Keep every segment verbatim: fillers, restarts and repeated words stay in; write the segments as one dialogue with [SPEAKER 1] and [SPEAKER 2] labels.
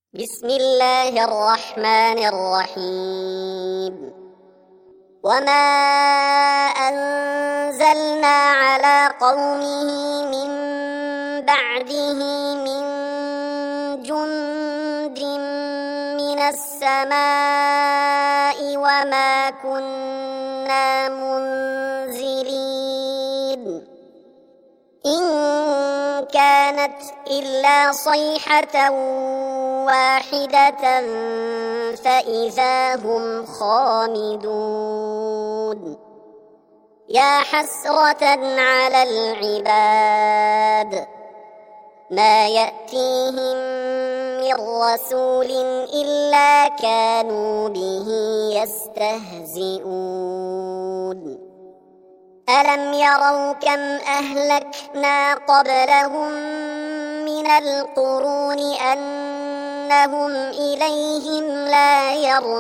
[SPEAKER 1] بسم الله الرحمن الرحيم. وما أنزلنا على قومه من بعده من جند من السماء وما كنا منزلين إن كانت إلا صيحة واحدة فإذا هم خامدون. يا حسرة على العباد ما يأتيهم من رسول إلا كانوا به يستهزئون. ألم يروا كم أهلكنا قبلهم من القرون أنهم إليهم لا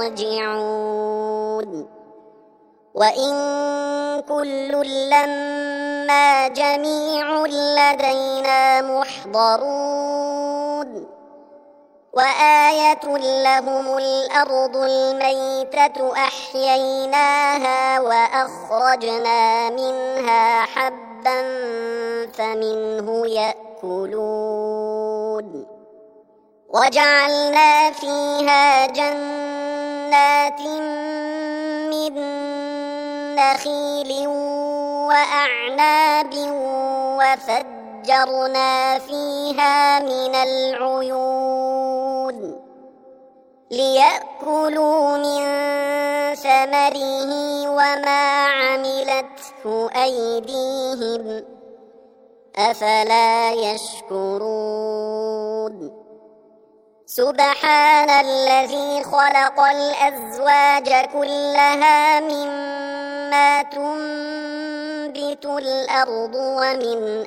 [SPEAKER 1] يرجعون. وإن كل لما جميع لدينا محضرون. وآية لهم الأرض الميتة أحييناها وأخرجنا منها حبا فمنه يأكلون. وجعلنا فيها جنات من نخيل وأعناب وفجرنا فيها من العيون ليأكلوا من ثمره وما عملته أيديهم أفلا يشكرون. سبحان الذي خلق الأزواج كلها مما تنبت الأرض ومن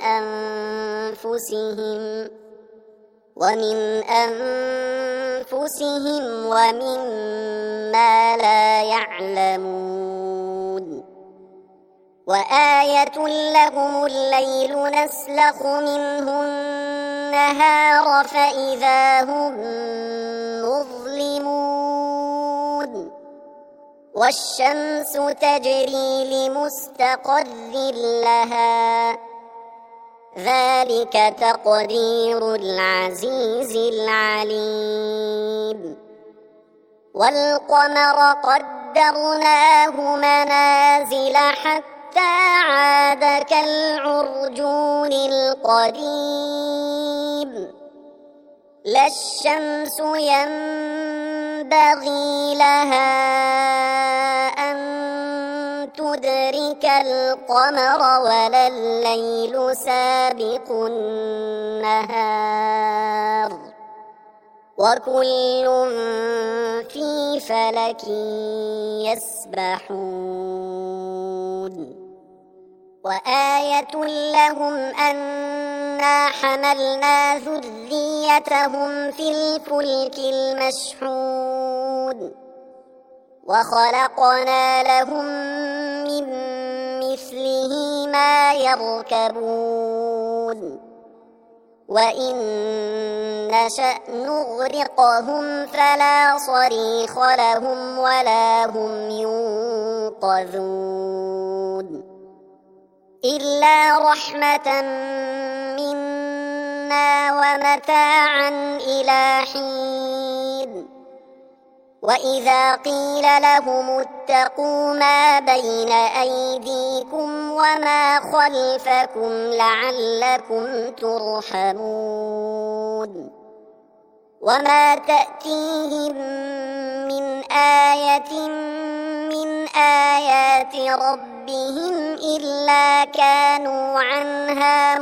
[SPEAKER 1] أنفسهم ومن أنفسهم ومما لا يعلمون. وآية لهم الليل نسلخ منه النهار فإذا هم مظلمون. والشمس تجري لمستقر لها ذلك تقدير العزيز العليم. والقمر قدرناه منازل حتى عاد كالعرجون القديم. لا الشمس ينبغي لها أن تدرك القمر ولا الليل سابق النهار وكل في فلك يسبحون. وآية لهم أنا حملنا ذريتهم في الفلك المشحون وخلقنا لهم من مثله ما يركبون وإن نشأ نغرقهم فلا صريخ لهم ولا هم ينقذون. إلا رحمة منا ومتاعا إلى حين. وإذا قيل لهم اتقوا ما بين أيديكم وما خلفكم لعلكم ترحمون. وما تأتيهم من آية من آيات ربهم إلا كانوا عنها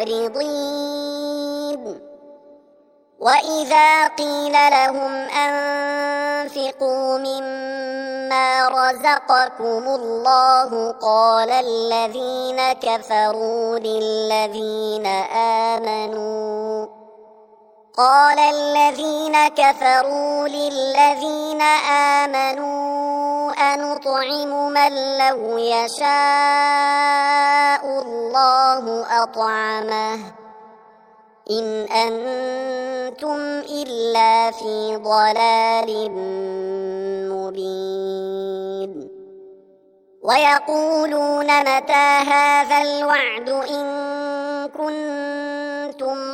[SPEAKER 1] معرضين. وإذا قيل لهم أنفقوا مما رزقكم الله قال الذين كفروا للذين آمنوا قال الذين كفروا للذين آمنوا أنطعم من لو يشاء الله أطعمه إن أنتم إلا في ضلال مبين ويقولون متى هذا الوعد إن كنتم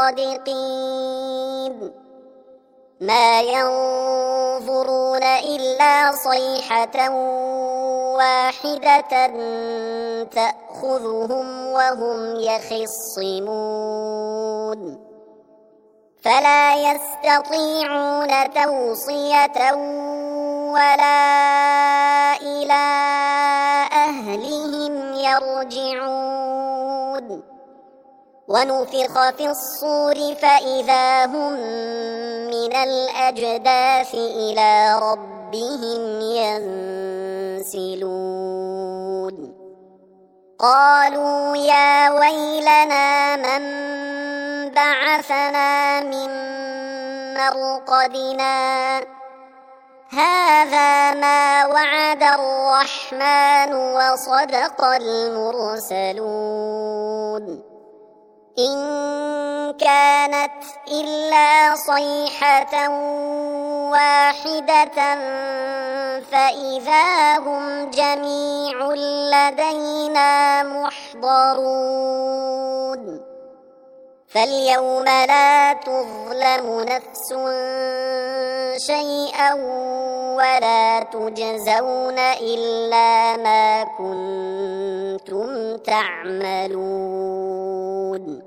[SPEAKER 1] صادقين ما ينظرون إلا صيحة واحدة تأخذهم وهم يخصمون فلا يستطيعون توصية ولا إلى أهلهم يرجعون ونفخ في الصور فإذا هم من الأجداث إلى ربهم ينسلون قالوا يا ويلنا من بعثنا من مرقدنا هذا ما وعد الرحمن وصدق المرسلون إن كانت إلا صيحة واحدة فإذا هم جميع لدينا محضرون فاليوم لا تظلم نفس شيئا ولا تجزون إلا ما كنتم تعملون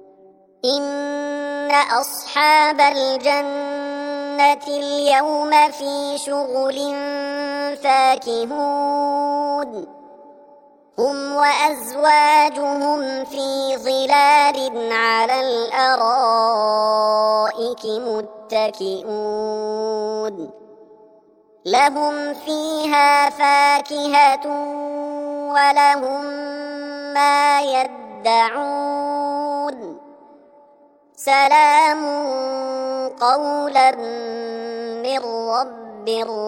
[SPEAKER 1] إن أصحاب الجنة اليوم في شغل فاكهون هم وأزواجهم في ظلال على الأرائك متكئون لهم فيها فاكهة ولهم ما يدعون سلام قولا من رب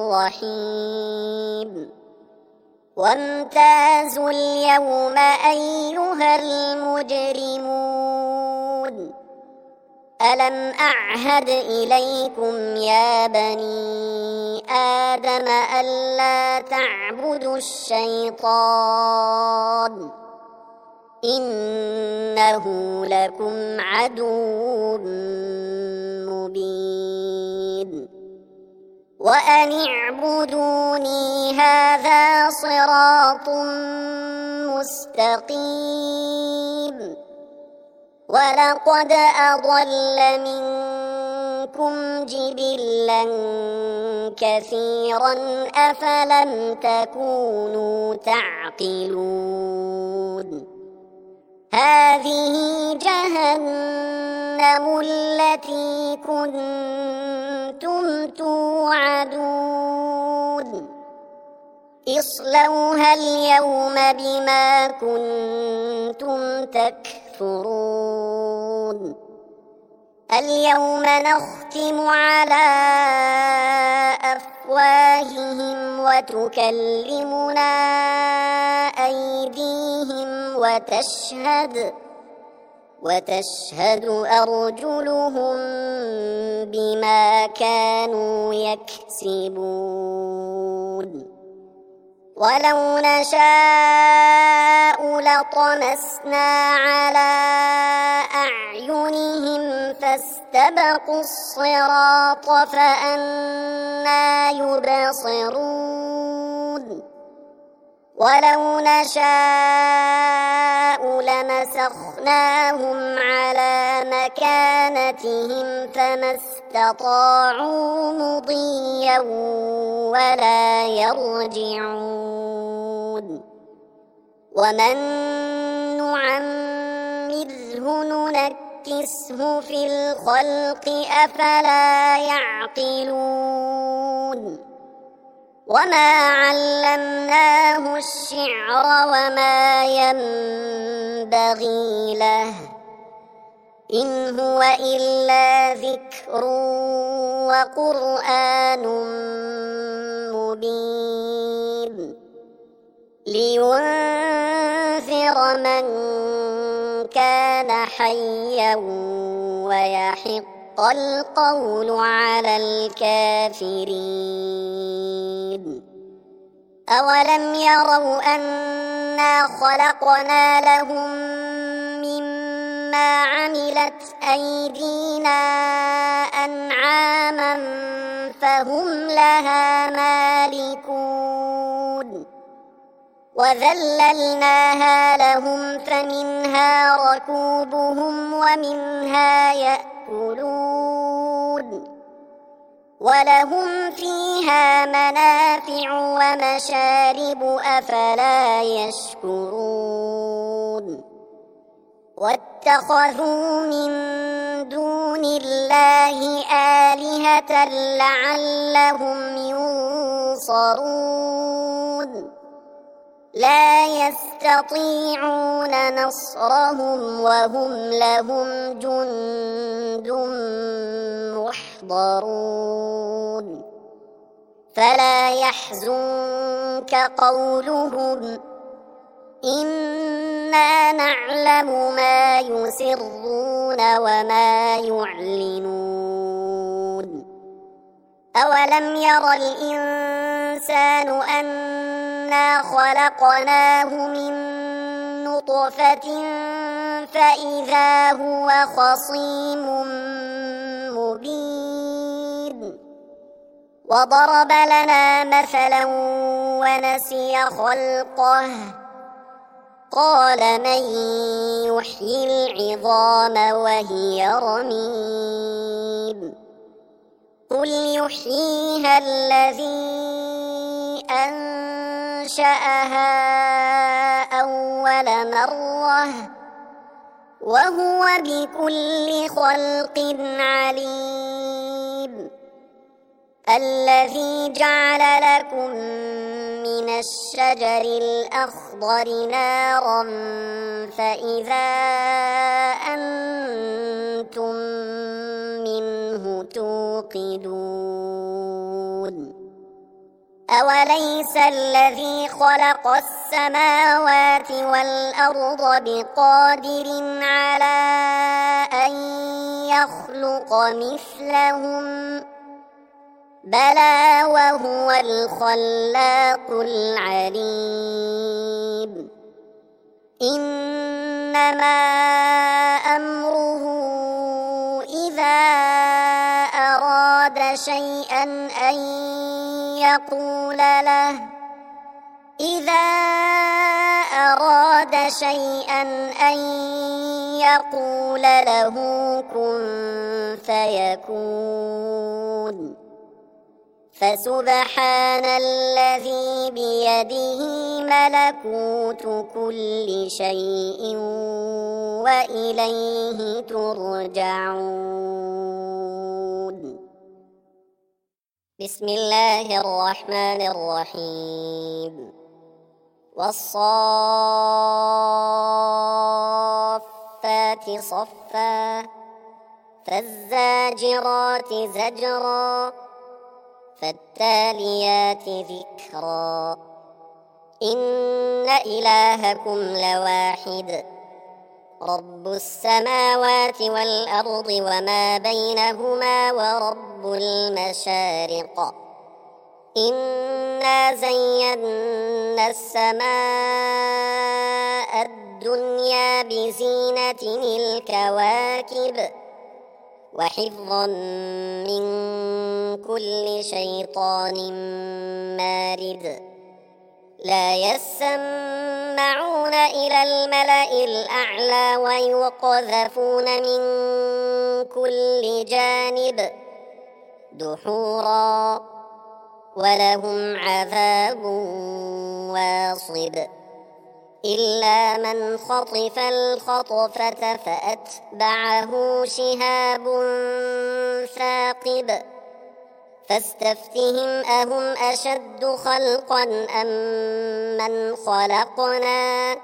[SPEAKER 1] رحيم وامتازوا اليوم أيها المجرمون ألم أعهد إليكم يا بني آدم ألا تعبدوا الشيطان إنه لكم عدو مبين وأن اعبدوني هذا صراط مستقيم ولقد أضل منكم جبلا كثيرا أفلم تكونوا تعقلون هذه جهنم التي كنتم توعدون اصلوها اليوم بما كنتم تكفرون اليوم نختم على أفواههم وتكلمنا أيديهم وتشهد وتشهد أرجلهم بما كانوا يكسبون ولو نشاء لطمسنا على أعينهم فاستبقوا الصراط فأنى يبصرون ولو نشاء لمسخناهم على مكانتهم فما استطاعوا مضيا ولا يرجعون ومن نعمره ننكسه في الخلق أفلا يعقلون وما علمناه الشعر وما ينبغي له إن هو إلا ذكر وقرآن مبين لينذر من كان حيا ويحق القول على الكافرين. أولم يروا أنا خلقنا لهم مما عملت أيدينا أنعاما فهم لها مالكون وذللناها لهم فمنها ركوبهم ومنها يأكلون ولهم فيها منافع ومشارب أفلا يشكرون. واتخذوا من دون الله آلهة لعلهم ينصرون لا يستطيعون نصرهم وهم لهم جند محضرون. فلا يحزنك قولهم إنا نعلم ما يسرون وما يعلنون. أولم ير الإنسان أنا خلقناه من نطفة فإذا هو خصيم مبين وضرب لنا مثلا ونسي خلقه قال من يحيي العظام وهي رميم قل يحييها الذي أنشأها أول مرة وهو بكل خلق عليم. الذي جعل لكم من الشجر الأخضر نارا فإذا أنتم منه توقدون. أوليس الذي خلق السماوات والأرض بقادر على أن يخلق مثلهم بلى وهو الخلاق العليم. إنما أمره إذا أراد شيئا أن يقول له إذا أراد شيئا أن يقول له كن فيكون. فسبحان الذي بيده ملكوت كل شيء وإليه ترجعون. بسم الله الرحمن الرحيم. والصافات صفا فالزاجرات زجرا فالتاليات ذكرا إن إلهكم لواحد رب السماوات والأرض وما بينهما ورب المشارق. إنا زينا السماء الدنيا بزينة الكواكب وحفظا من كل شيطان مارد. لا يسمعون إلى الملأ الأعلى ويقذفون من كل جانب دحورا ولهم عذاب واصب. إلا من خطف الخطفة فأتبعه شهاب ثاقب. فاستفتهم أهم أشد خلقا أم من خلقنا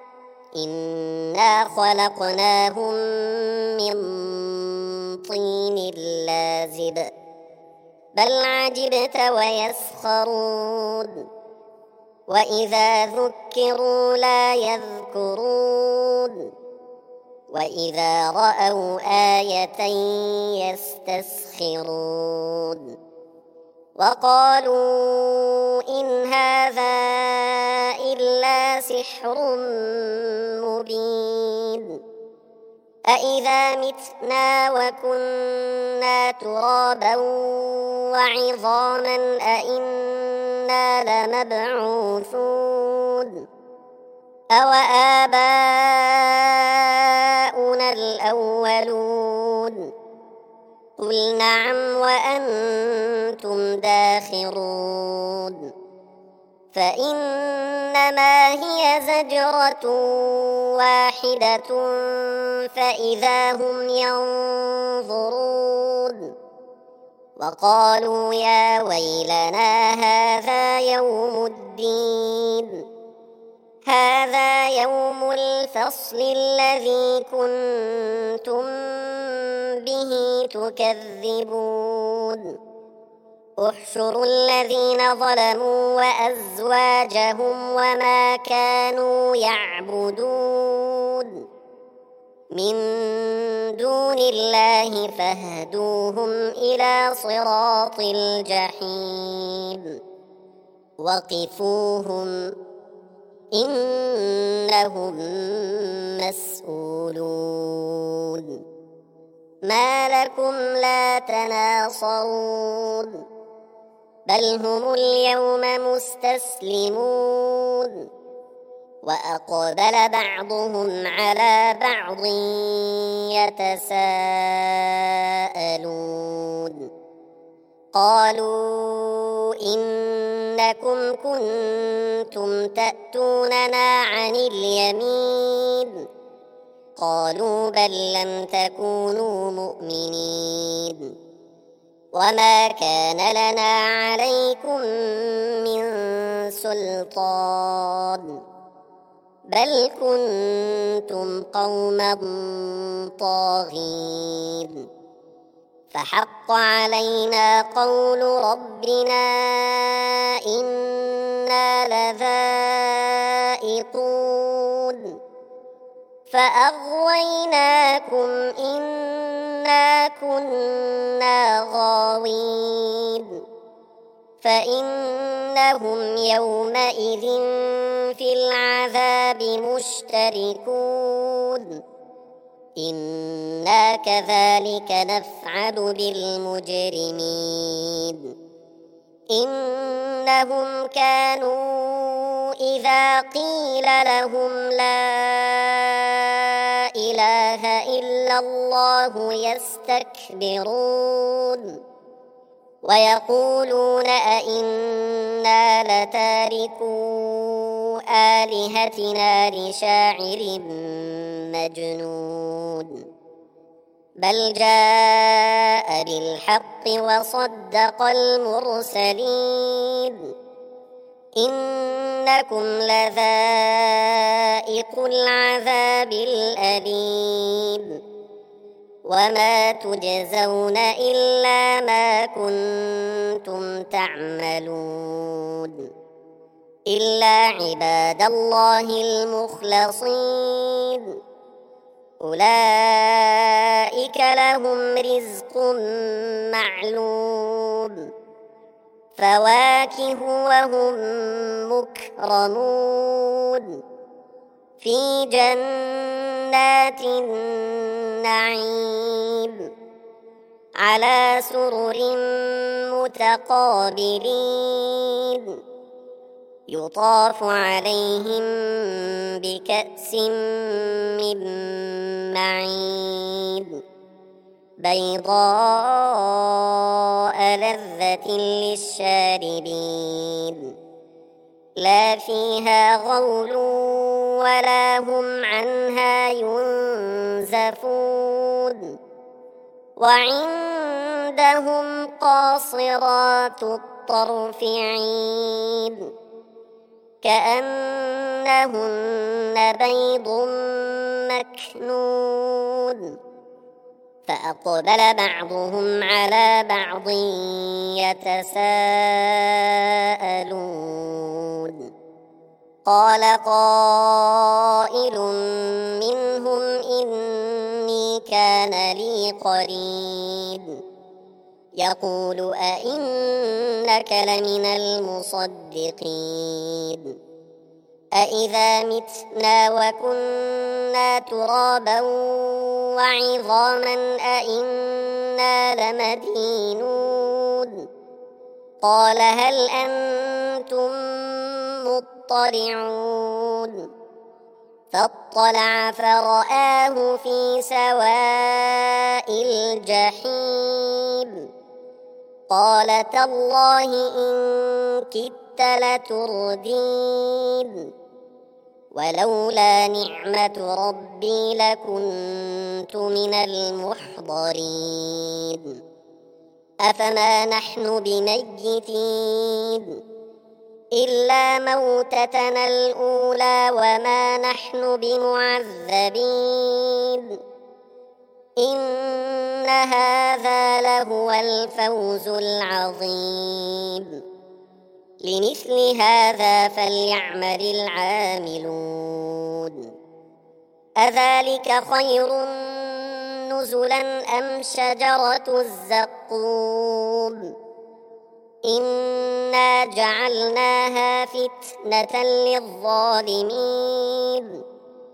[SPEAKER 1] إنا خلقناهم من طين لازب. بل عجبت ويسخرون وإذا ذكروا لا يذكرون وإذا رأوا آية يستسخرون وقالوا إن هذا إلا سحر مبين أإذا متنا وكنا ترابا وعظاما أإنا لمبعوثون أوآباؤنا الأولون قل نعم وأنتم داخرون فإنما هي زجرة واحدة فإذا هم ينظرون وقالوا يا ويلنا هذا يوم الدين هذا يوم الفصل الذي كنتم به تكذبون احشروا الذين ظلموا وأزواجهم وما كانوا يعبدون من دون الله فاهدوهم إلى صراط الجحيم وقفوهم إنهم مسؤولون ما لكم لا تناصرون بل هم اليوم مستسلمون وأقبل بعضهم على بعض يتساءلون قالوا إنكم كنتم تأتوننا عن اليمين قالوا بل لم تكونوا مؤمنين وما كان لنا عليكم من سلطان بل كنتم قوما طاغين فحق علينا قول ربنا إنا لذائقون فأغويناكم إنا كنا غاوين فإنهم يومئذ في العذاب مشتركون إنا كذلك نفعل بالمجرمين إنهم كانوا إذا قيل لهم لا إله إلا الله يستكبرون ويقولون أئنا لتاركو آلهتنا لشاعر مجنون بل جاء بالحق وصدق المرسلين إنكم لذائق العذاب الأليم وما تجزون إلا ما كنتم تعملون إلا عباد الله المخلصين أولئك لهم رزق معلوم فواكه وهم مكرمون في جنات النعيم على سرر متقابلين يطاف عليهم بكأس من معين بيضاء لذة للشاربين لا فيها غول ولا هم عنها ينزفون وعندهم قاصرات الطرف عين كأنهن بيض مكنون فأقبل بعضهم على بعض يتساءلون قال قائل منهم إن كان لي قرين يقول أئنك لمن المصدقين أإذا متنا وكنا ترابا وعظاما أئنا لمدينون قال هل أنتم مطلعون فاطلع فرآه في سواء الجحيم قال تالله إن كدت لتردين ولولا نعمة ربي لكنت من المحضرين أفما نحن بميتين إلا موتتنا الأولى وما نحن بمعذبين إن هذا لهو الفوز العظيم لمثل هذا فليعمل العاملون أذلك خير نزلا أم شجرة الزقوم إنا جعلناها فتنة للظالمين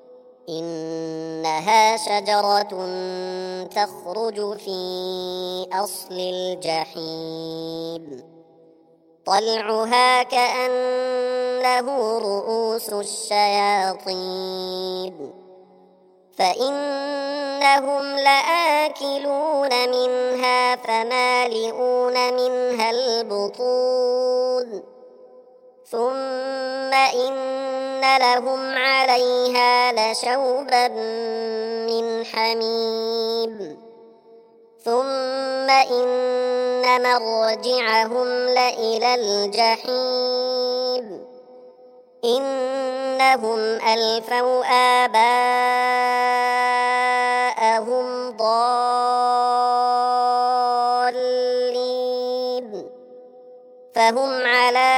[SPEAKER 1] إنها شجرة تخرج في أصل الجحيم طلعها كأنه رؤوس الشياطين فإنهم لآكلون منها فمالئون منها البطون ثم إن لهم عليها لشوبا من حميم ثم إن مرجعهم لإلى الجحيم إنهم ألفوا آباءهم ضالين فهم على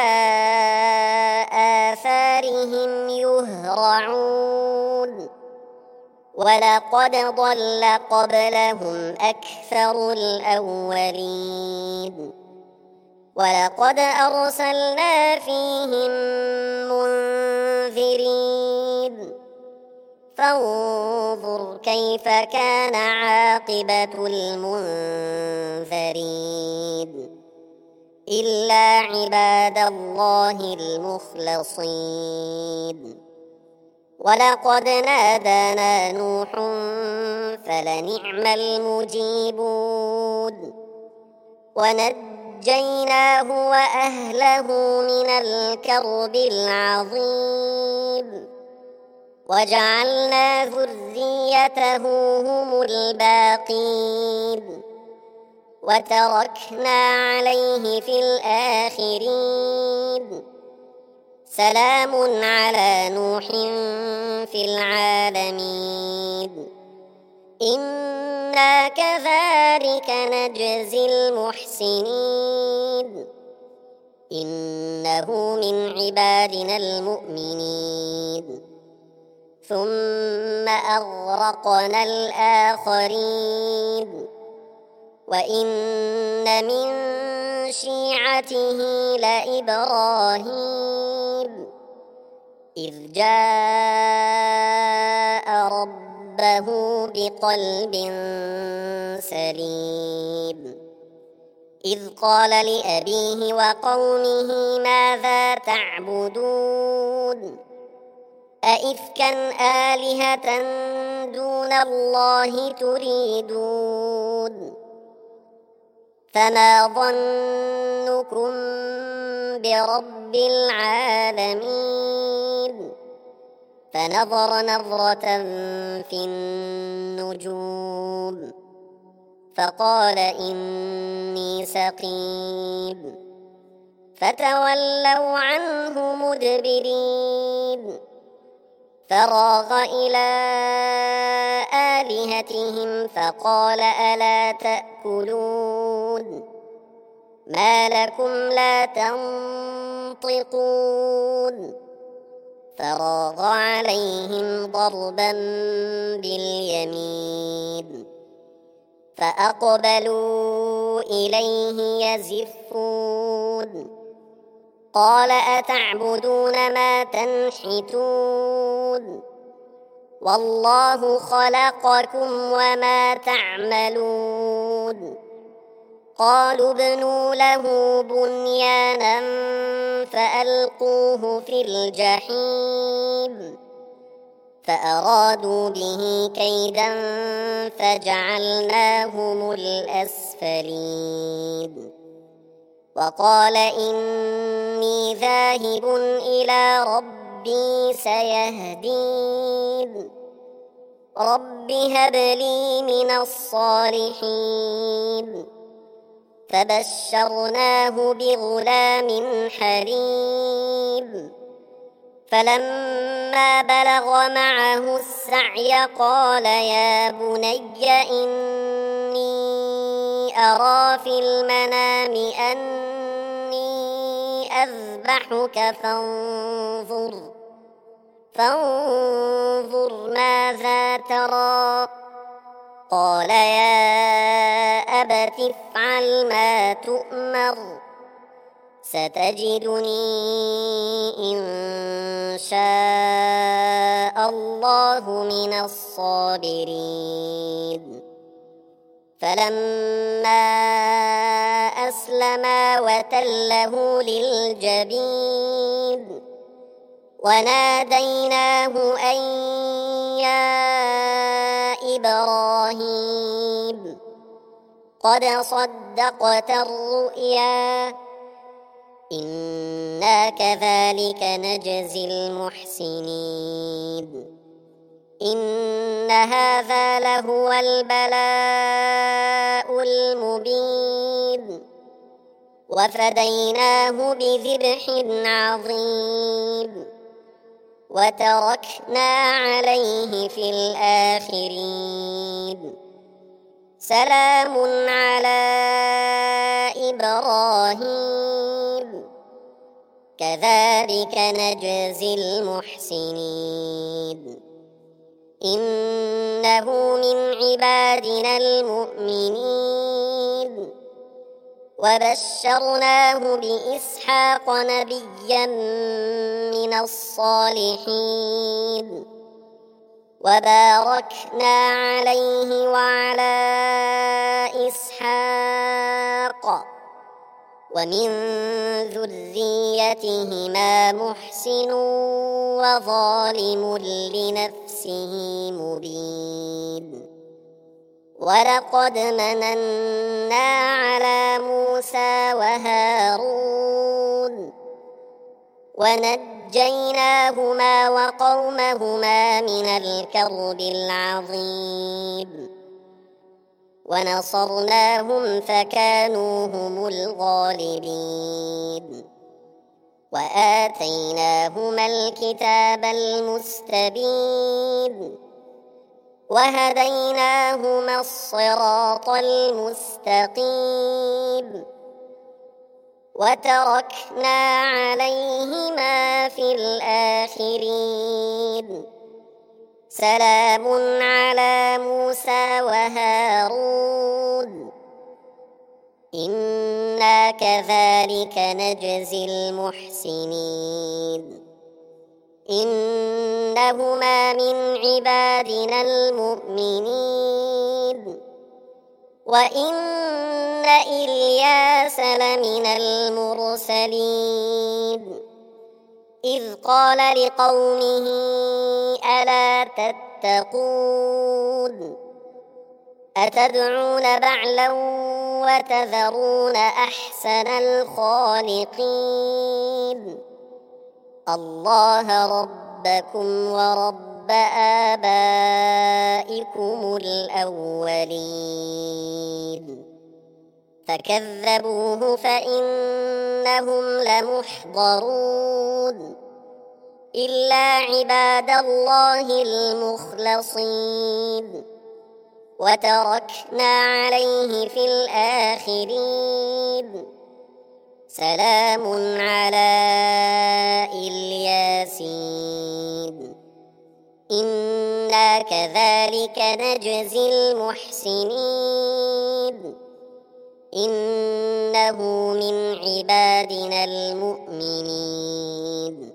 [SPEAKER 1] آثارهم يهرعون ولقد ضل قبلهم أكثر الأولين ولقد أرسلنا فيهم منذرين فانظر كيف كان عاقبة المنذرين إلا عباد الله المخلصين ولقد نادانا نوح فلنعم المجيبون ونجيناه وأهله من الكرب العظيم وجعلنا ذريته هم الباقين وتركنا عليه في الآخرين سلام على نوح في العالمين إنا كذلك نجزي المحسنين إنه من عبادنا المؤمنين ثم أغرقنا الآخرين وإن من شيعته لإبراهيم إذ جاء ربه بقلب سليم إذ قال لأبيه وقومه ماذا تعبدون أئفكا آلهة دون الله تريدون فما ظنكم برب العالمين فنظر نظرة في النجوم فقال إني سقيم فتولوا عنه مدبرين فراغ إلى آلهتهم فقال ألا تأكلون ما لكم لا تنطقون فراغ عليهم ضربا باليمين فأقبلوا إليه يزفون قال أتعبدون ما تنحتون والله خلقكم وما تعملون قالوا ابنوا له بنيانا فألقوه في الجحيم فأرادوا به كيدا فجعلناهم الأسفلين وقال إني ذاهب إلى ربي سيهدين رب هب لي من الصالحين فبشرناه بغلام حليم فلما بلغ معه السعي قال يا بني إني أرى في المنام أني أذبحك فانظر فانظر ماذا ترى قال يا أبت افعل ما تؤمر ستجدني إن شاء الله من الصابرين فلما أسلما وتله للجبين وناديناه أن يا إبراهيم قد صدقت الرؤيا إنا كذلك نجزي المحسنين إن هذا لهو البلاء المبين وفديناه بذبح عظيم وتركنا عليه في الآخرين سلام على إبراهيم كذلك نجزي المحسنين إنه من عبادنا المؤمنين وبشرناه بإسحاق نبيا من الصالحين وباركنا عليه وعلى إسحاق ومن ذريتهما محسن وظالم لنفسه مبين ولقد مننا على موسى وهارون ونجيناهما وقومهما من الكرب العظيم ونصرناهم فكانوا هم الغالبين وآتيناهما الكتاب المستبين وهديناهما الصراط المستقيم وتركنا عليهما في الآخرين سلام على موسى وهارون إنا كذلك نجزي المحسنين إنهما من عبادنا المؤمنين وإن إلياس لمن المرسلين إذ قال لقومه ألا تتقون أتدعون بعلا وتذرون أحسن الخالقين الله ربكم ورب آبائكم الأولين فكذبوه فإنهم لمحضرون إلا عباد الله المخلصين وتركنا عليه في الآخرين سلام على الياسين إنا كذلك نجزي المحسنين المحسنين إنه من عبادنا المؤمنين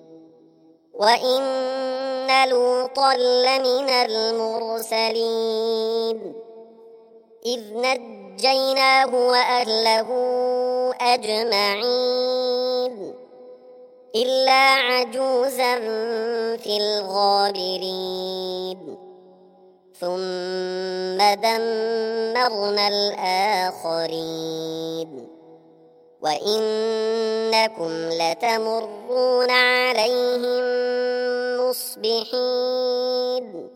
[SPEAKER 1] وإن لوطا لمن المرسلين إذ نجيناه وأهله أجمعين إلا عجوزا في الغابرين ثم دمرنا الآخرين وإنكم لتمرون عليهم مصبحين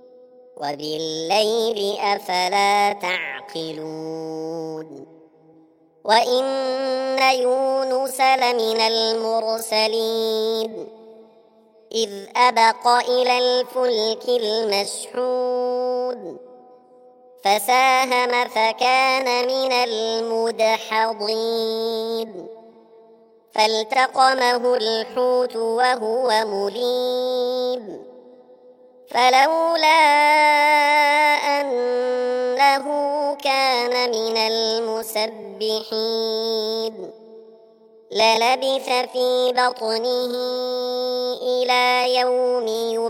[SPEAKER 1] وبالليل أفلا تعقلون وإن يونس لمن المرسلين إذ أبق إلى الفلك المشحون فساهم فكان من المدحضين فالتقمه الحوت وهو مليم فلولا أنه كان من المسبحين للبث في بطنه إلى يوم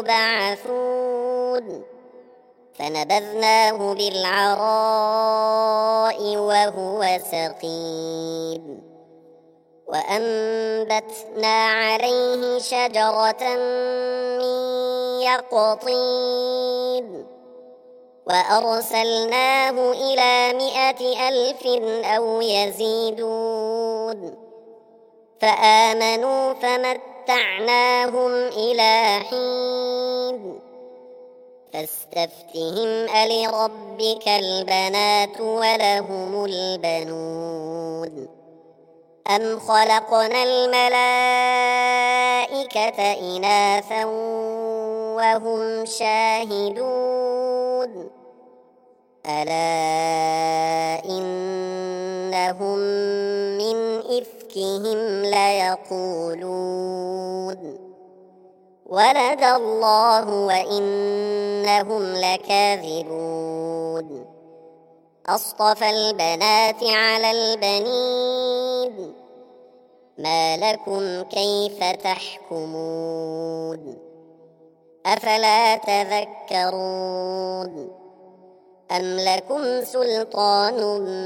[SPEAKER 1] يبعثون فنبذناه بالعراء وهو سقيم وأنبتنا عليه شجرة من يقطين وأرسلناه إلى مائة ألف أو يزيدون فآمنوا فمتعناهم إلى حين فاستفتهم ألربك البنات ولهم البنون أم خلقنا الملائكة إناثا وهم شاهدون ألا إنهم من إفكهم ليقولون ولد الله وإنهم لكاذبون أصطفى البنات على البنين ما لكم كيف تحكمون أفلا تذكرون أم لكم سلطان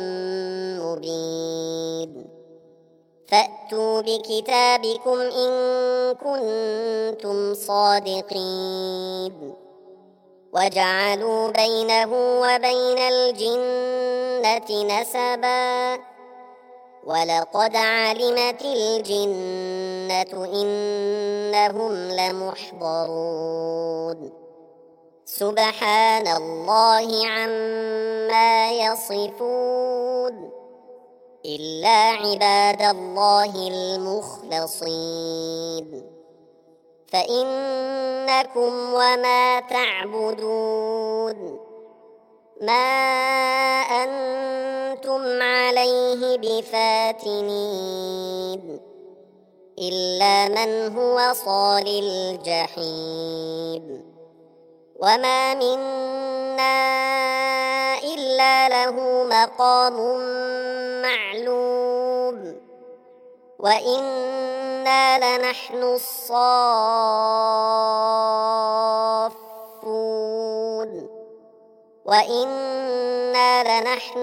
[SPEAKER 1] مبين فأتوا بكتابكم إن كنتم صادقين وجعلوا بينه وبين الجنة نسبا ولقد علمت الجنة إنهم لمحضرون سبحان الله عما يصفون إلا عباد الله المخلصين فإنكم وما تعبدون ما أنتم عليه بفاتنين إلا من هو صال الجحيم وما منا إلا له مقام معلوم وإنا لنحن الصافون وإنا لنحن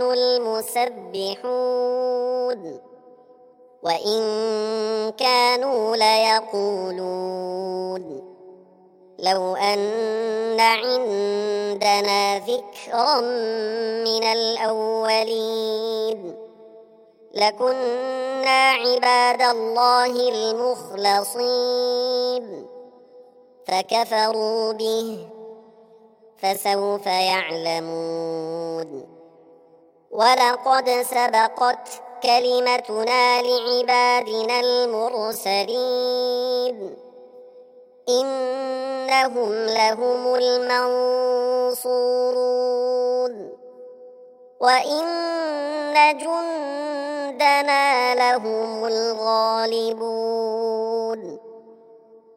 [SPEAKER 1] المسبحون وإن كانوا ليقولون لو أن عندنا ذكرا من الأولين لكنا عباد الله المخلصين فكفروا به فسوف يعلمون ولقد سبقت كلمتنا لعبادنا المرسلين إنهم لهم المنصورون وإن جندنا لهم الغالبون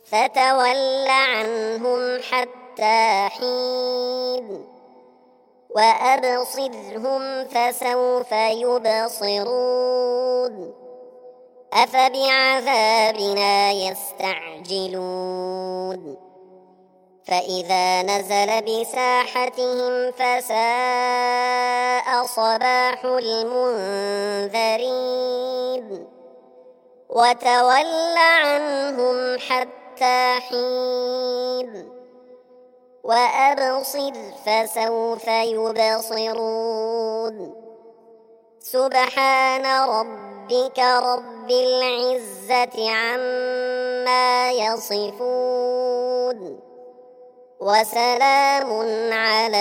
[SPEAKER 1] فتول عنهم حتى حين وأبصرهم فسوف يبصرون أفبعذابنا يستعجلون فإذا نزل بساحتهم فساء صباح المنذرين وتول عنهم حتى حين وأبصر فسوف يبصرون سبحان ربك رب العزة عما يصفون وسلام على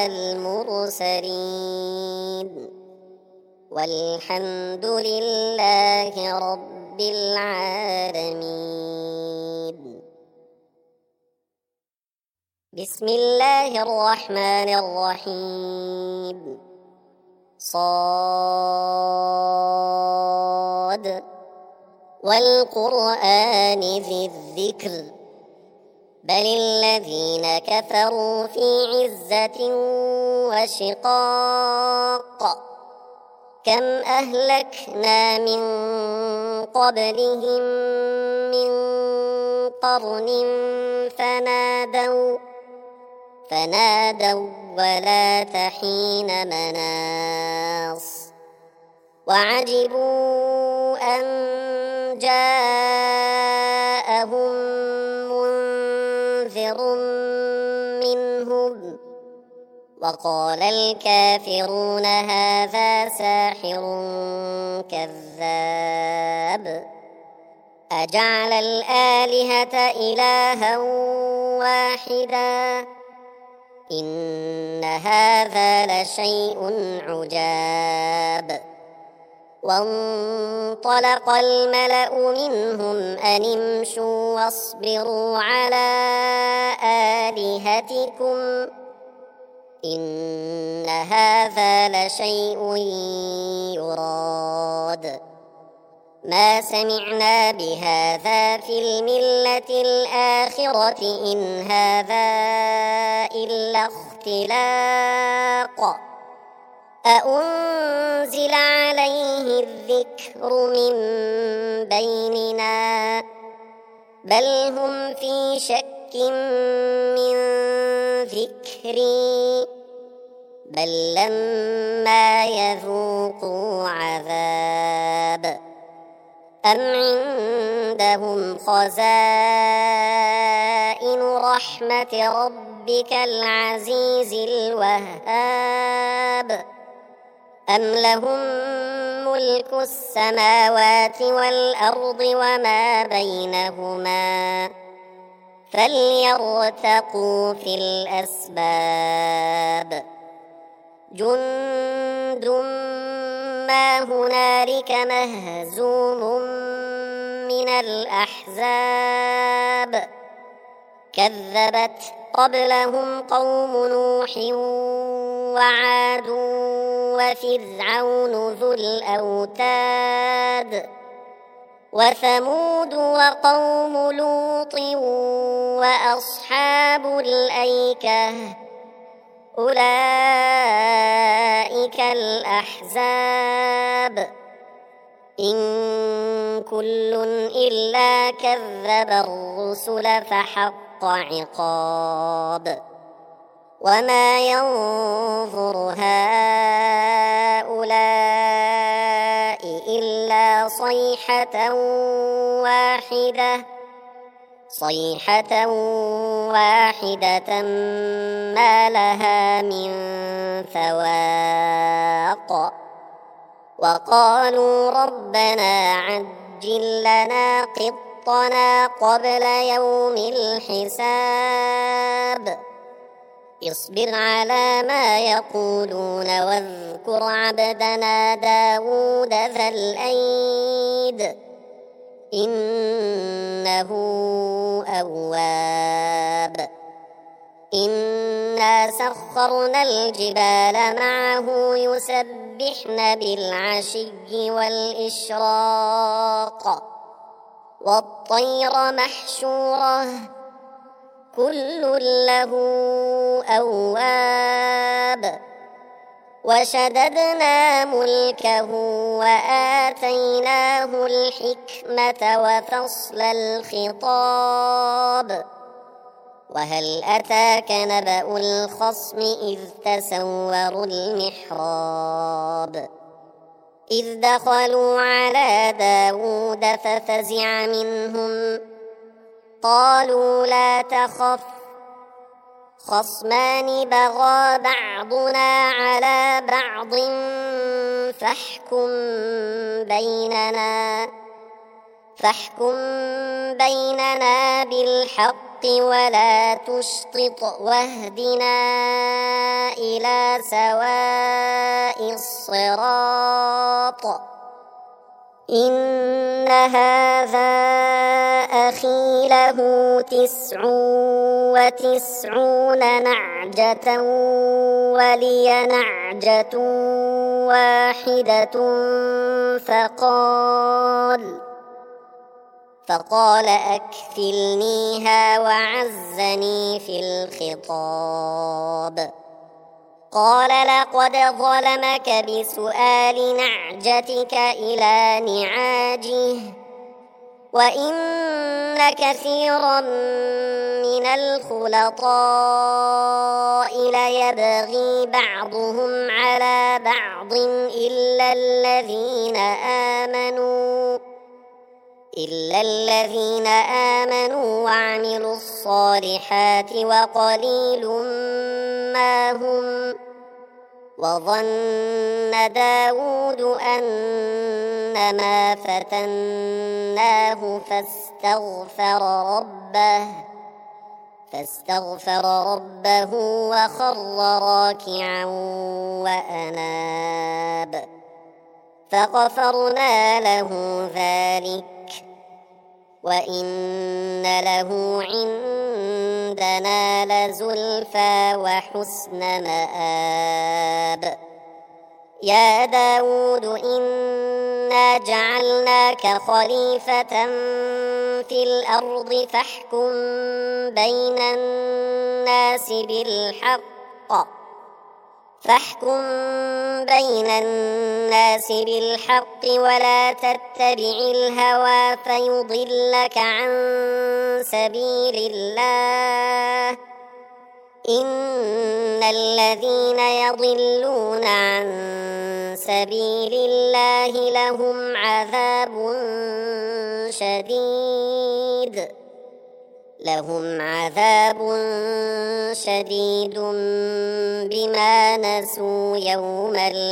[SPEAKER 1] المرسلين والحمد لله رب العالمين. بسم الله الرحمن الرحيم. صاد والقرآن ذي الذكر بل الذين كفروا في عزة وشقاق كم أهلكنا من قبلهم من قرن فنادوا فنادوا ولا تحين مناص وعجبوا أن جاءهم منذر منهم وقال الكافرون هذا ساحر كذاب أجعل الآلهة إلها واحدا إن هذا لشيء عجاب وانطلق الملأ منهم أن امشوا واصبروا على آلهتكم إن هذا لشيء يراد ما سمعنا بهذا في الملة الآخرة إن هذا إلا اختلاق أأنزل عليه الذكر من بيننا بل هم في شك من ذكري بل لما يذوقوا عذاب أم عندهم خزائن رحمة ربك العزيز الوهاب أم لهم ملك السماوات والأرض وما بينهما فليرتقوا في الأسباب جند ما هنالك مهزوم من الأحزاب كذبت قبلهم قوم نوح وعاد وفرعون ذو الأوتاد وثمود وقوم لوط وأصحاب الأيكة أولئك الأحزاب إن كل إلا كذب الرسل فحق عقاب وما ينظر هؤلاء إلا صيحة واحدة صيحة واحدة ما لها من فواق وقالوا ربنا عجل لنا قطنا قبل يوم الحساب اصبر على ما يقولون واذكر عبدنا داود ذا الأيد إنه أواب إنا سخرنا الجبال معه يسبحن بالعشي والإشراق والطير محشورة كل له أواب وشددنا ملكه وآتيناه الحكمة وفصل الخطاب وهل أتاك نبأ الخصم إذ تسوروا المحراب إذ دخلوا على داود ففزع منهم قالوا لا تخف خصمان بغى بعضنا على بعض فاحكم بيننا فاحكم بيننا بالحق ولا تشطط واهدنا إلى سواء الصراط إن هذا أخي له تسع وتسعون نعجة ولي نعجة واحدة فقال فقال أكفلنيها وعزني في الخطاب قال لقد ظلمك بسؤال نعجتك إلى نعاجه وإن كثيرا من الخلطاء ليبغي بعضهم على بعض إلا الذين آمنوا إلا الذين آمنوا وعملوا الصالحات وقليل ما هم وظن داود أنما فتناه فاستغفر ربه فاستغفر ربه وخر راكعا وأناب فغفرنا له ذلك وإن له عندنا لزلفى وحسن مآب يا داود إنا جعلناك خليفة في الأرض فاحكم بين الناس بالحق فاحكم بين الناس بالحق ولا تتبع الهوى فيضلك عن سبيل الله إن الذين يضلون عن سبيل الله لهم عذاب شديد لهم عذاب شديد بما نسوا يوم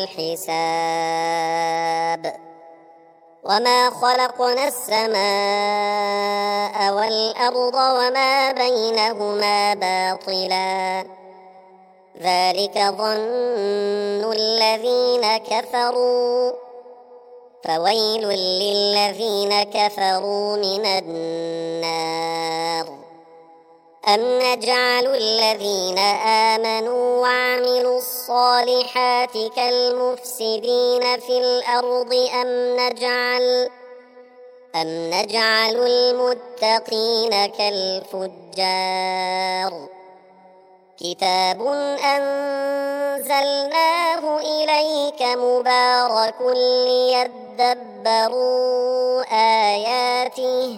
[SPEAKER 1] الحساب وما خلقنا السماء والأرض وما بينهما باطلا ذلك ظن الذين كفروا فويل للذين كفروا من النار أم نجعل الذين آمنوا وعملوا الصالحات كالمفسدين في الأرض أم نجعل أم نجعل المتقين كالفجار كتاب أنزلناه إليك مبارك ليدبروا آياته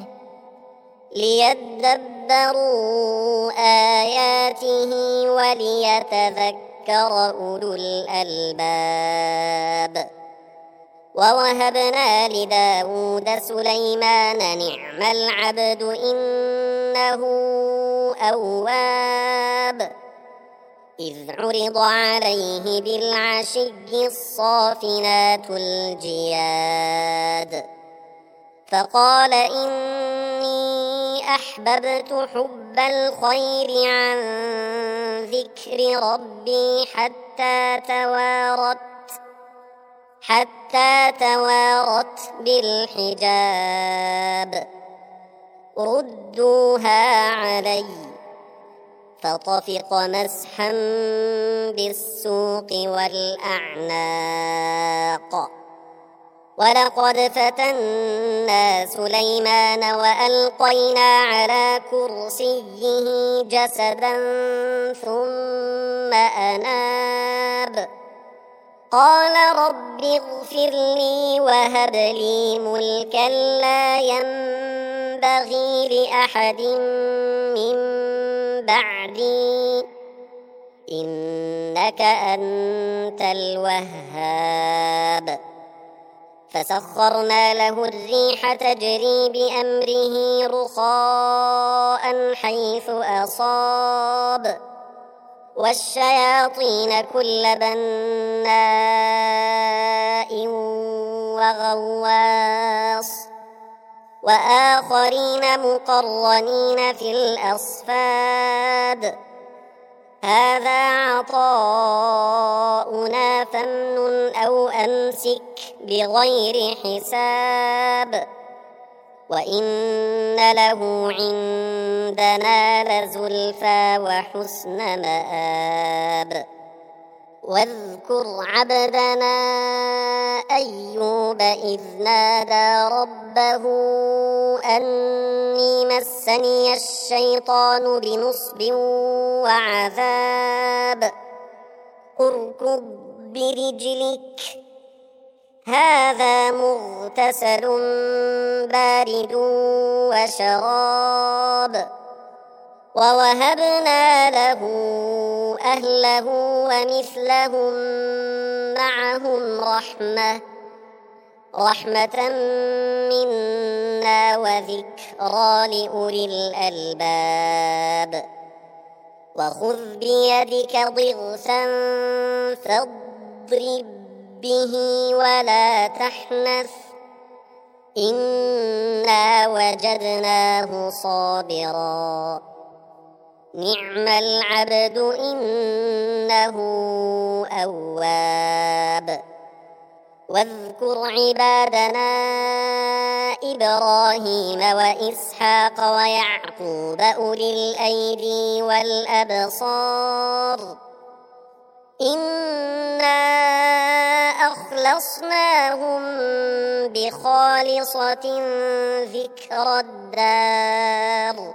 [SPEAKER 1] ليدبروا آياته وليتذكر أولو الألباب ووهبنا لداود سليمان نعم العبد إنه أواب إذ عرض عليه بالعشي الصافنات الجياد فقال إني أحببت حب الخير عن ذكر ربي حتى توارت حتى توارت بالحجاب ردوها علي فطفق مسحا بالسوق والأعناق ولقد فتنا سليمان وألقينا على كرسيه جسدا ثم أناب قال رب اغفر لي وهب لي ملكا لا ينبغي لأحد من بعدي إنك أنت الوهاب. فسخرنا له الريح تجري بأمره رخاء حيث أصاب والشياطين كل بناء وغواص وآخرين مقرنين في الأصفاد هذا عطاؤنا فامنن أو أمسك بغير حساب وإن له عندنا لزلفى وحسن مآب. واذكر عبدنا أيوب إذ نادى ربه أني مسني الشيطان بنصب وعذاب اركض برجلك هذا مغتسل بارد وشراب ووهبنا له أهله ومثلهم معهم رحمة رحمة منا وذكرى لأولي الألباب. وخذ بيدك ضغثا فاضرب به ولا تحنث إنا وجدناه صابرا نعم العبد إنه أواب. واذكر عبادنا إبراهيم وإسحاق ويعقوب أولي الأيدي والأبصار إنا أخلصناهم بخالصة ذكر الدار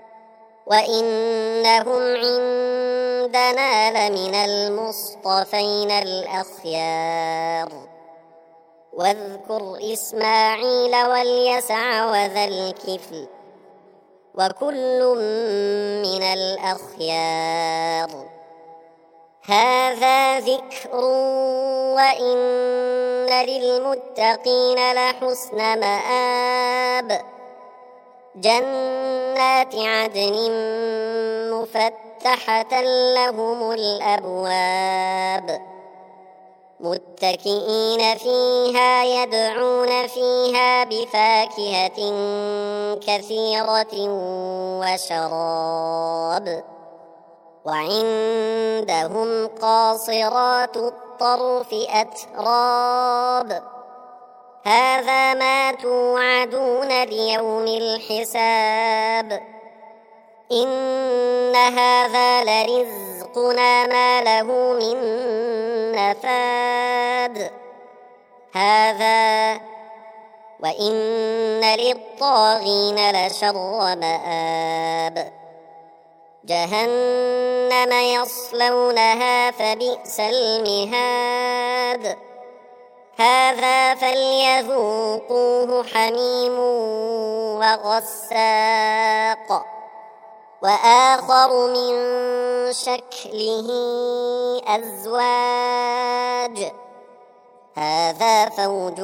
[SPEAKER 1] وإنهم عندنا لمن المصطفين الأخيار. واذكر إسماعيل واليسع وذا الكفل وكل من الأخيار هذا ذكر وإن للمتقين لحسن مآب. جنات عدن مفتحة لهم الأبواب متكئين فيها يدعون فيها بفاكهة كثيرة وشراب وعندهم قاصرات الطرف أتراب هذا ما توعدون ليوم الحساب إن هذا لرزقنا ما له من نفاد هذا وإن للطاغين لشر مآب. جهنم يصلونها فبئس المهاد هذا فليذوقوه حميم وغساق وآخر من شكله أزواج هذا فوج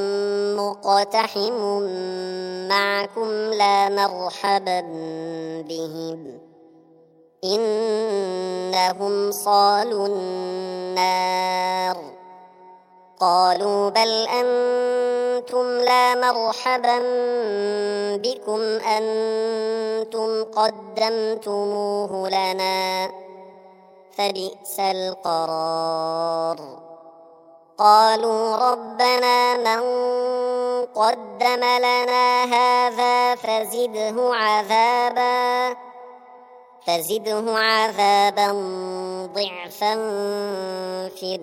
[SPEAKER 1] مقتحم معكم لا مرحبا بهم إنهم صالوا النار قالوا بل أنتم لا مرحبا بكم أنتم قدمتموه لنا فبئس القرار قالوا ربنا من قدم لنا هذا فزده عذابا فزده عذابا ضعفا في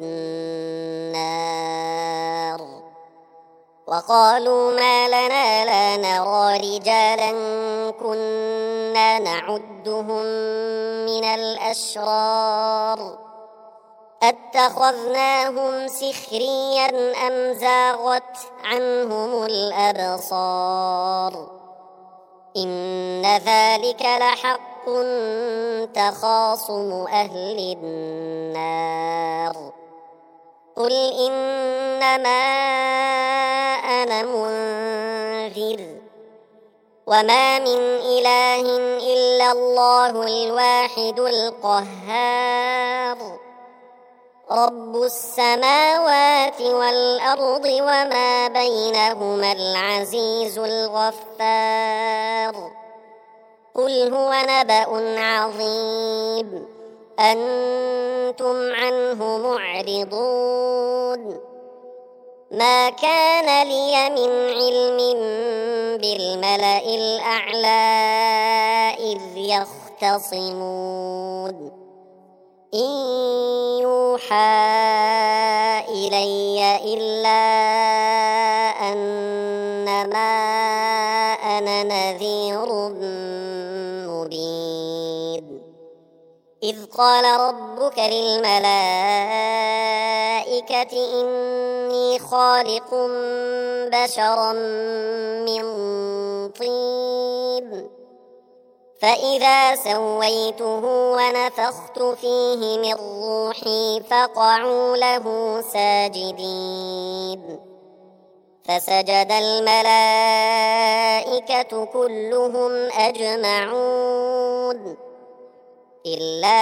[SPEAKER 1] النار وقالوا ما لنا لا نرى رجالا كنا نعدهم من الأشرار أتخذناهم سخريا أم زاغت عنهم الأبصار إن ذلك لحق تخاصم أهل النار قل إنما أنا منذر وما من إله إلا الله الواحد القهار رب السماوات والأرض وما بينهما العزيز الغفار قل هو نبأ عظيم أنتم عنه معرضون ما كان لي من علم بالملأ الأعلى إذ يختصمون إن يوحى إلي إلا أنما أنا نذير مبين إذ قال ربك للملائكة إني خالق بشرا من طين فإذا سويته ونفخت فيه من روحي فقعوا له ساجدين فسجد الملائكة كلهم أجمعون إلا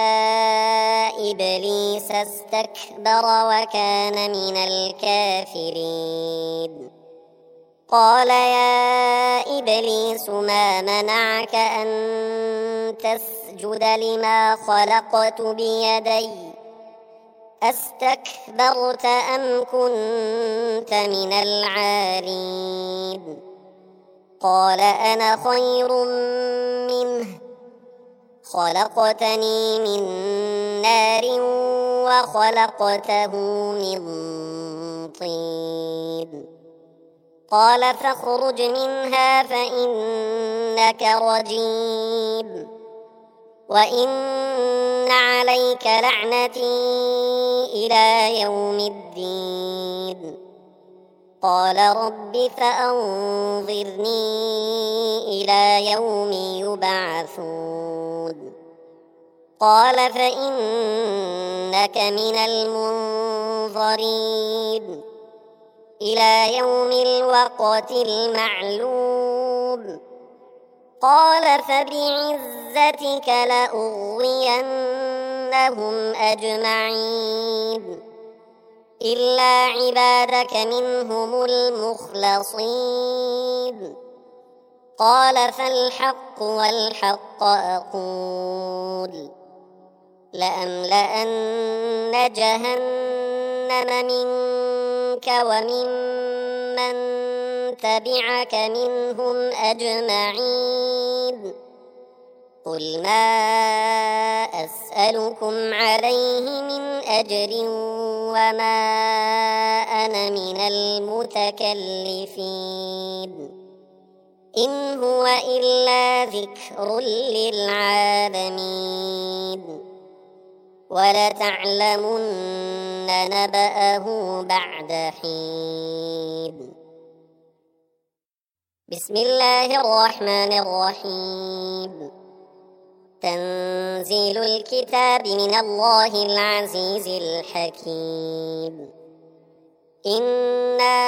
[SPEAKER 1] إبليس استكبر وكان من الكافرين قال يا إبليس ما منعك أن تسجد لما خلقت بيدي أستكبرت أم كنت من العالين قال أنا خير منه خلقتني من نار وخلقته من طين قال فاخرج منها فإنك رجيم وإن عليك لعنتي إلى يوم الدين قال رب فأنظرني إلى يوم يبعثون قال فإنك من المنظرين إلى يوم الوقت المعلوم قال فبعزتك لأغوينهم أجمعين إلا عبادك منهم المخلصين قال فالحق والحق أقول لأملأن جهنم منك وممن تبعك منهم أجمعين قل ما أسألكم عليه من أجر وما أنا من المتكلفين إن هو إلا ذكر للعالمين ولتعلمن نبأه بعد حين بسم الله الرحمن الرحيم تنزيل الكتاب من الله العزيز الحكيم إنا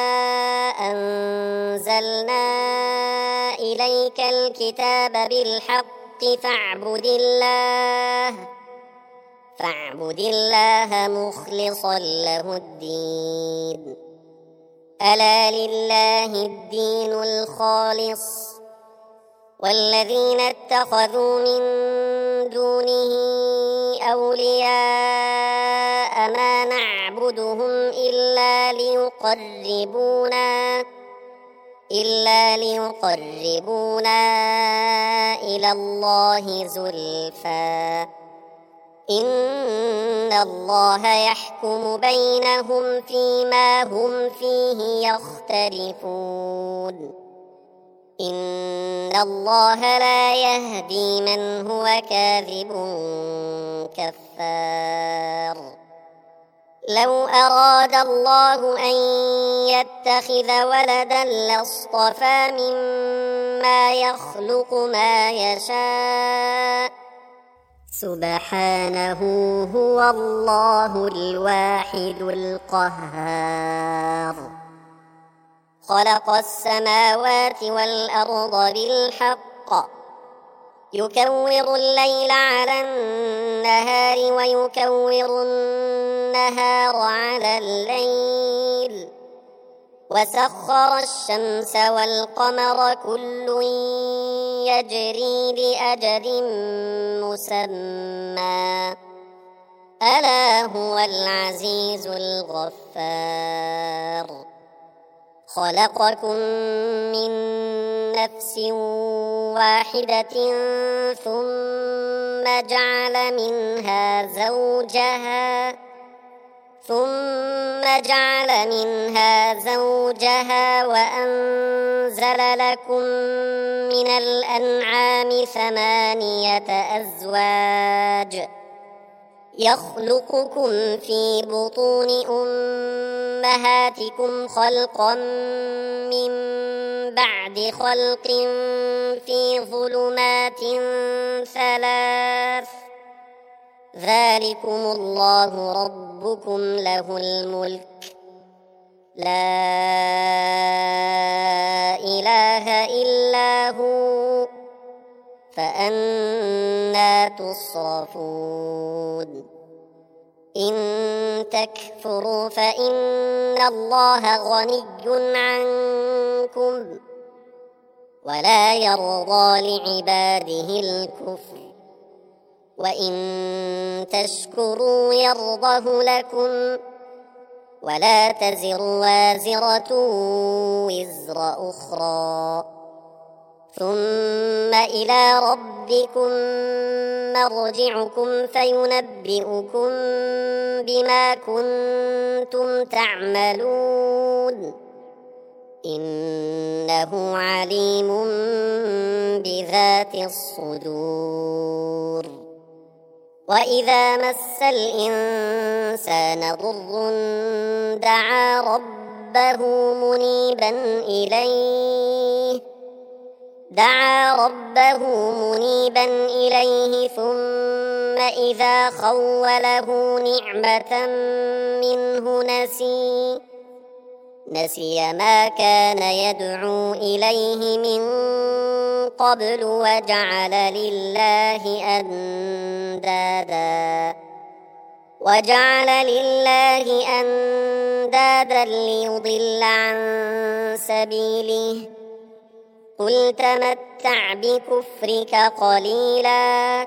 [SPEAKER 1] أنزلنا إليك الكتاب بالحق فاعبد الله فاعبد الله مخلصا له الدين ألا لله الدين الخالص والذين اتخذوا من دونه أولياء ما نعبدهم إلا ليقربونا إلا ليقربونا إلى الله زلفى إن الله يحكم بينهم فيما هم فيه يختلفون إن الله لا يهدي من هو كاذب كفار لو أراد الله أن يتخذ ولدا لاصطفى مما يخلق ما يشاء سبحانه هو الله الواحد القهار خلق السماوات والأرض بالحق يكور الليل على النهار ويكور النهار على الليل وسخر الشمس والقمر كل يجري لأجل مسمى ألا هو العزيز الغفار خلقكم من نفس واحدة ثم جعل منها زوجها ثم جعل منها زوجها وأنزل لكم من الأنعام ثمانية أزواج يخلقكم في بطون أمهاتكم خلقا من بعد خلق في ظلمات ثلاث ذلكم الله ربكم له الملك لا إله إلا هو فأنى تصرفون إن تكفروا فإن الله غني عنكم ولا يرضى لعباده الكفر وإن تشكروا يرضه لكم ولا تزر وازرة وزر أخرى ثم إلى ربكم مرجعكم فينبئكم بما كنتم تعملون إنه عليم بذات الصدور وإذا مس الإنسان ضر دعا ربه منيبا إليه دعا ربه منيبا إليه ثم إذا خوله نعمة منه نسي نسي ما كان يدعو إليه من قبل وجعل لله أندادا وجعل لله أندادا ليضل عن سبيله قل تمتع بكفرك قليلا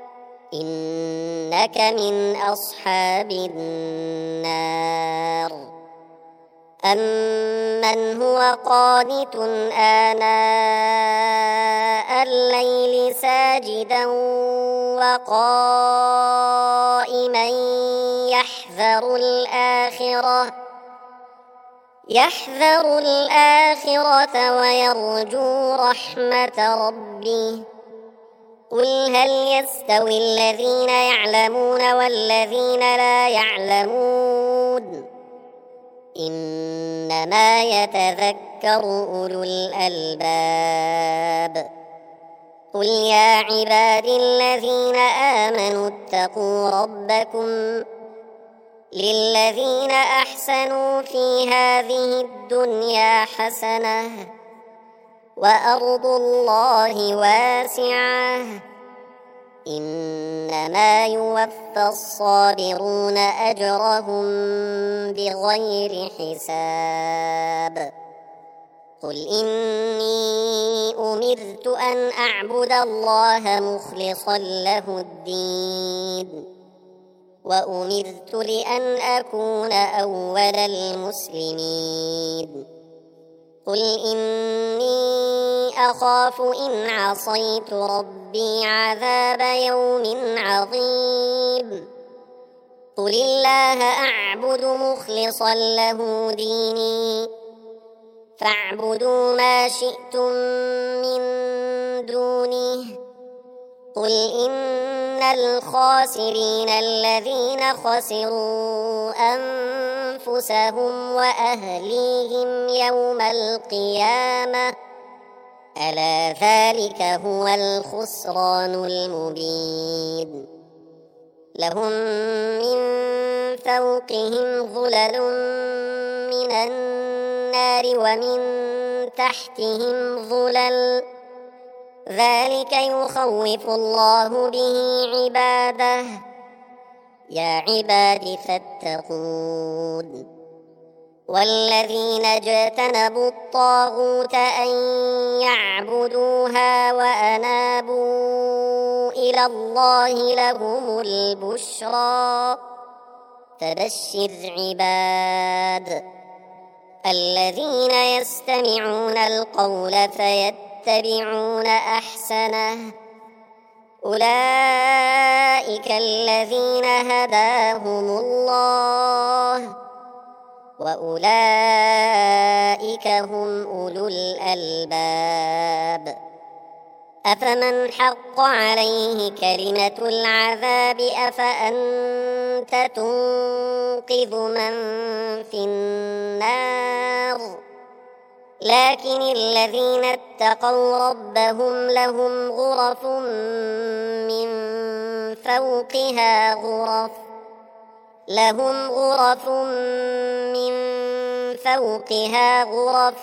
[SPEAKER 1] إنك من أصحاب النار أمن هو قانت آناء الليل ساجدا وقائما يحذر الآخرة يحذر الآخرة ويرجو رحمة ربه قل هل يستوي الذين يعلمون والذين لا يعلمون إنما يتذكر أولو الألباب قل يا عبادي الذين آمنوا اتقوا ربكم للذين أحسنوا في هذه الدنيا حسنة وأرض الله واسعة إنما يوفى الصابرون أجرهم بغير حساب قل إني أمرت أن أعبد الله مخلصا له الدين وأمرت لأن أكون أول المسلمين قل إني أخاف إن عصيت ربي عذاب يوم عظيم قل الله أعبد مخلصا له ديني فاعبدوا ما شئتم من دونه قل إن الخاسرين الذين خسروا أنفسهم وأهليهم يوم القيامة ألا ذلك هو الخسران المبين لهم من فوقهم ظلل من النار ومن تحتهم ظلل ذلك يخوف الله به عباده يا عباد فاتقون والذين اجتنبوا الطاغوت أن يعبدوها وأنابوا إلى الله لهم البشرى فبشر عباد الذين يستمعون القول فيتبعون أحسنه أولئك الذين هداهم الله وأولئك هم أولو الألباب أفمن حق عليه كلمة العذاب أفأنت تنقذ من في النار لكن الذين اتقوا ربهم لهم غرف من فوقها غرف لهم غرف من فوقها غرف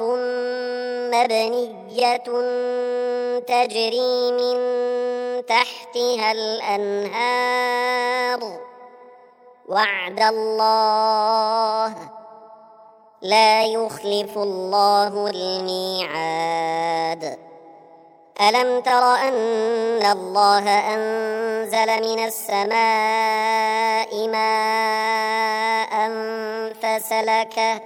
[SPEAKER 1] مبنية تجري من تحتها الأنهار وعد الله لا يخلف الله الميعاد ألم تر أن الله أنزل من السماء ماء فسلكه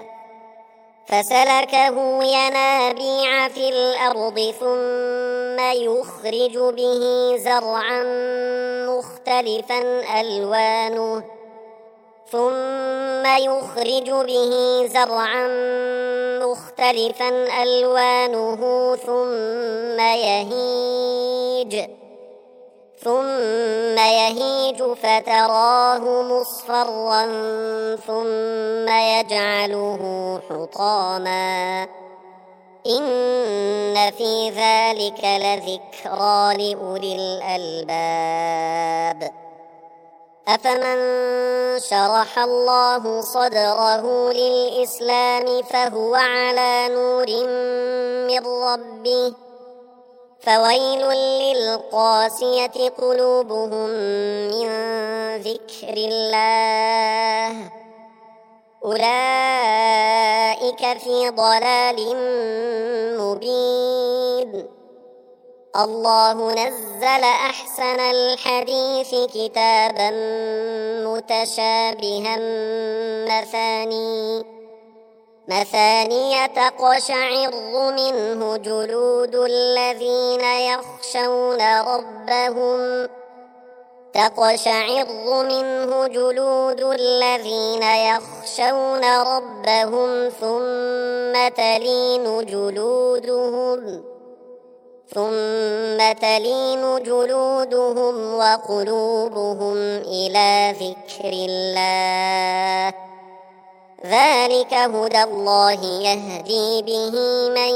[SPEAKER 1] فسلكه ينابيع في الأرض ثم يخرج به زرعا مختلفا ألوانه ثم يخرج به زرعا مختلفا ألوانه ثم يهيج ثم يهيج فتراه مصفرا ثم يجعله حطاما إن في ذلك لذكرى لأولي الألباب أفمن شرح الله صدره للإسلام فهو على نور من ربه فويل للقاسية قلوبهم من ذكر الله أولئك في ضلال مبين الله نزل أحسن الحديث كتابا متشابها مثاني مثاني تقشعر منه جلود الذين يخشون ربهم تقشعر منه جلود الذين يخشون ربهم ثم تلين جلودهم ثم تلين جلودهم وقلوبهم إلى ذكر الله ذلك هدى الله يهدي به من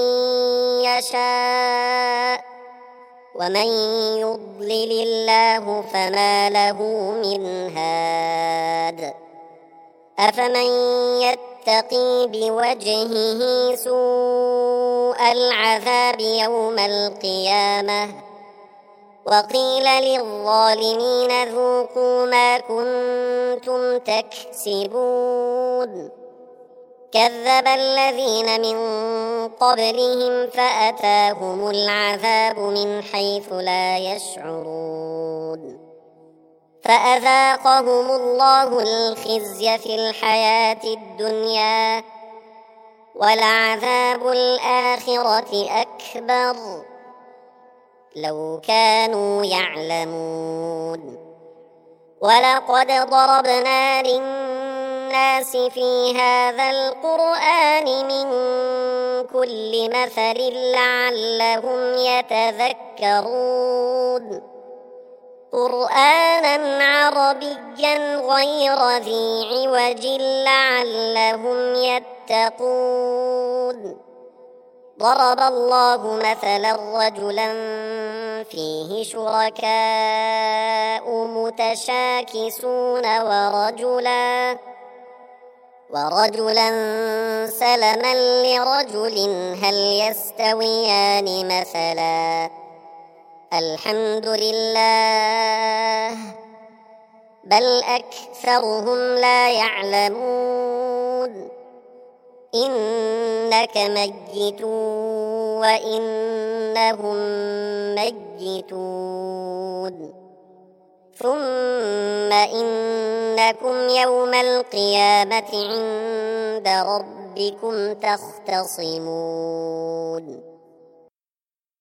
[SPEAKER 1] يشاء ومن يضلل الله فما له من هاد أفمن يتقي بوجهه سوء العذاب يوم القيامة وقيل للظالمين ذوقوا ما كنتم تكسبون كذب الذين من قبلهم فأتاهم العذاب من حيث لا يشعرون فأذاقهم الله الخزي في الحياة الدنيا ولعذاب الآخرة أكبر لو كانوا يعلمون ولقد ضربنا للناس في هذا القرآن من كل مثل لعلهم يتذكرون قرآنا عربيا غير ذي عوج لعلهم يتقون ضرب الله مثلا رجلا فيه شركاء متشاكسون ورجلا ورجلا سلما لرجل هل يستويان مثلا الحمد لله بل أكثرهم لا يعلمون إنك ميت وإنهم ميتون ثم إنكم يوم القيامة عند ربكم تختصمون